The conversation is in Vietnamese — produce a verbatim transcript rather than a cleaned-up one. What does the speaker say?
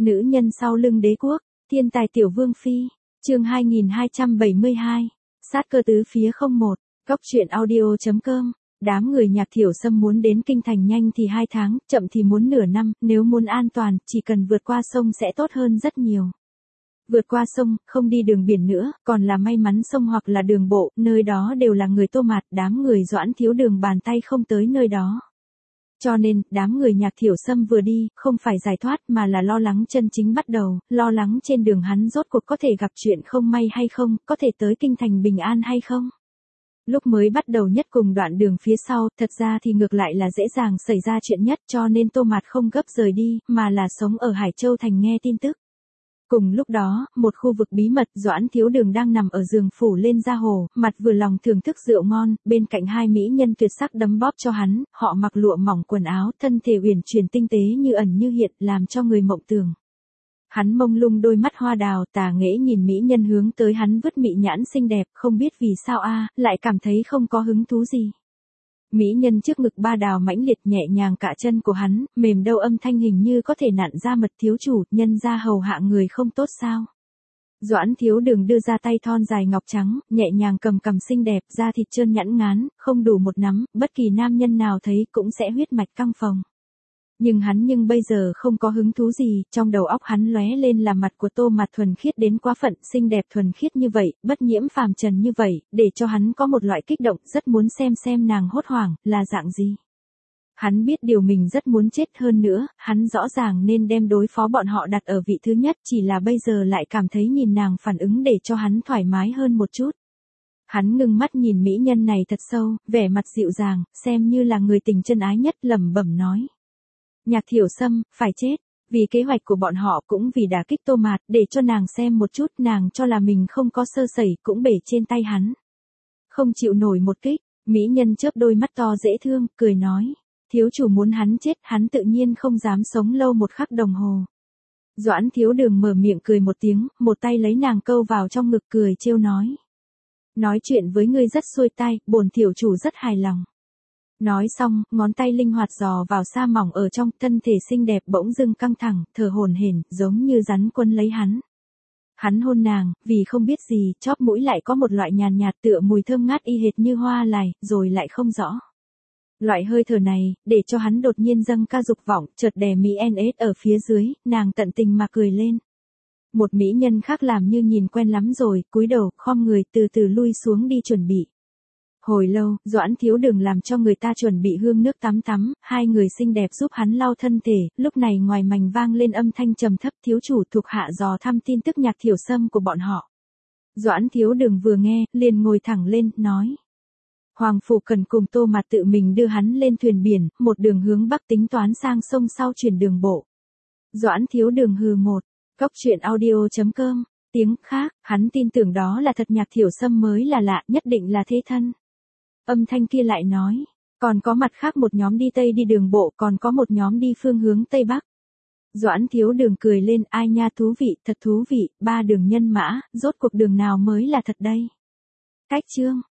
Nữ nhân sau lưng đế quốc, thiên tài tiểu vương phi, chương hai nghìn hai trăm bảy mươi hai, sát cơ tứ phía không một, cóc truyện audio chấm com. Đám người Nhạc Thiểu Sâm muốn đến kinh thành nhanh thì hai tháng, chậm thì muốn nửa năm, nếu muốn an toàn, chỉ cần vượt qua sông sẽ tốt hơn rất nhiều. Vượt qua sông, không đi đường biển nữa, còn là may mắn sông hoặc là đường bộ, nơi đó đều là người Tô Mạt, đám người Doãn Thiếu Đường bàn tay không tới nơi đó. Cho nên, đám người Nhạc Thiểu Sâm vừa đi, không phải giải thoát mà là lo lắng chân chính bắt đầu, lo lắng trên đường hắn rốt cuộc có thể gặp chuyện không may hay không, có thể tới kinh thành bình an hay không. Lúc mới bắt đầu nhất cùng đoạn đường phía sau, thật ra thì ngược lại là dễ dàng xảy ra chuyện nhất, cho nên Tô Mạt không gấp rời đi, mà là sống ở Hải Châu thành nghe tin tức. Cùng lúc đó, một khu vực bí mật, Doãn Thiếu Đường đang nằm ở giường phủ lên da hồ, mặt vừa lòng thưởng thức rượu ngon, bên cạnh hai mỹ nhân tuyệt sắc đấm bóp cho hắn, họ mặc lụa mỏng quần áo, thân thể uyển chuyển tinh tế như ẩn như hiện, làm cho người mộng tưởng. Hắn mông lung đôi mắt hoa đào, tà nghễ nhìn mỹ nhân hướng tới hắn vứt mị nhãn xinh đẹp, không biết vì sao a, lại cảm thấy không có hứng thú gì. Mỹ nhân trước ngực ba đào mãnh liệt nhẹ nhàng cả chân của hắn, mềm đâu âm thanh hình như có thể nặn ra mật thiếu chủ, nhân ra hầu hạ người không tốt sao. Doãn Thiếu Đường đưa ra tay thon dài ngọc trắng, nhẹ nhàng cầm cầm xinh đẹp, da thịt trơn nhẵn ngán, không đủ một nắm, bất kỳ nam nhân nào thấy cũng sẽ huyết mạch căng phồng. Nhưng hắn nhưng bây giờ không có hứng thú gì, trong đầu óc hắn lóe lên là mặt của Tô Mạt thuần khiết đến quá phận, xinh đẹp thuần khiết như vậy, bất nhiễm phàm trần như vậy, để cho hắn có một loại kích động, rất muốn xem xem nàng hốt hoảng, là dạng gì. Hắn biết điều mình rất muốn chết hơn nữa, hắn rõ ràng nên đem đối phó bọn họ đặt ở vị thứ nhất, chỉ là bây giờ lại cảm thấy nhìn nàng phản ứng để cho hắn thoải mái hơn một chút. Hắn ngưng mắt nhìn mỹ nhân này thật sâu, vẻ mặt dịu dàng, xem như là người tình chân ái nhất, lẩm bẩm nói. Nhạc Thiểu Sâm, phải chết, vì kế hoạch của bọn họ cũng vì đả kích Tô Mạt, để cho nàng xem một chút, nàng cho là mình không có sơ sẩy, cũng bể trên tay hắn. Không chịu nổi một kích, mỹ nhân chớp đôi mắt to dễ thương, cười nói, thiếu chủ muốn hắn chết, hắn tự nhiên không dám sống lâu một khắc đồng hồ. Doãn Thiếu Đường mở miệng cười một tiếng, một tay lấy nàng câu vào trong ngực cười trêu nói. Nói chuyện với ngươi rất xuôi tai, bổn tiểu chủ rất hài lòng. Nói xong, ngón tay linh hoạt dò vào sa mỏng ở trong, thân thể xinh đẹp bỗng dưng căng thẳng, thở hổn hển, giống như rắn quấn lấy hắn. Hắn hôn nàng, vì không biết gì, chóp mũi lại có một loại nhàn nhạt tựa mùi thơm ngát y hệt như hoa lài, rồi lại không rõ. Loại hơi thở này, để cho hắn đột nhiên dâng ca dục vọng, chợt đè mỹ en ết ở phía dưới, nàng tận tình mà cười lên. Một mỹ nhân khác làm như nhìn quen lắm rồi, cúi đầu, khom người từ từ lui xuống đi chuẩn bị. Hồi lâu, Doãn Thiếu Đường làm cho người ta chuẩn bị hương nước tắm tắm, hai người xinh đẹp giúp hắn lau thân thể, lúc này ngoài mành vang lên âm thanh trầm thấp, thiếu chủ thuộc hạ dò thăm tin tức Nhạc Thiểu Sâm của bọn họ. Doãn Thiếu Đường vừa nghe, liền ngồi thẳng lên, nói. Hoàng phủ cần cùng Tô Mạt tự mình đưa hắn lên thuyền biển, một đường hướng bắc tính toán sang sông sau chuyển đường bộ. Doãn Thiếu Đường hừ một, cóc truyện audio chấm com, tiếng khác, hắn tin tưởng đó là thật Nhạc Thiểu Sâm mới là lạ, nhất định là thế thân. Âm thanh kia lại nói, còn có mặt khác một nhóm đi Tây đi đường bộ, còn có một nhóm đi phương hướng Tây Bắc. Doãn Thiếu Đường cười lên, ai nha thú vị, thật thú vị, ba đường nhân mã, rốt cuộc đường nào mới là thật đây. Cách chương.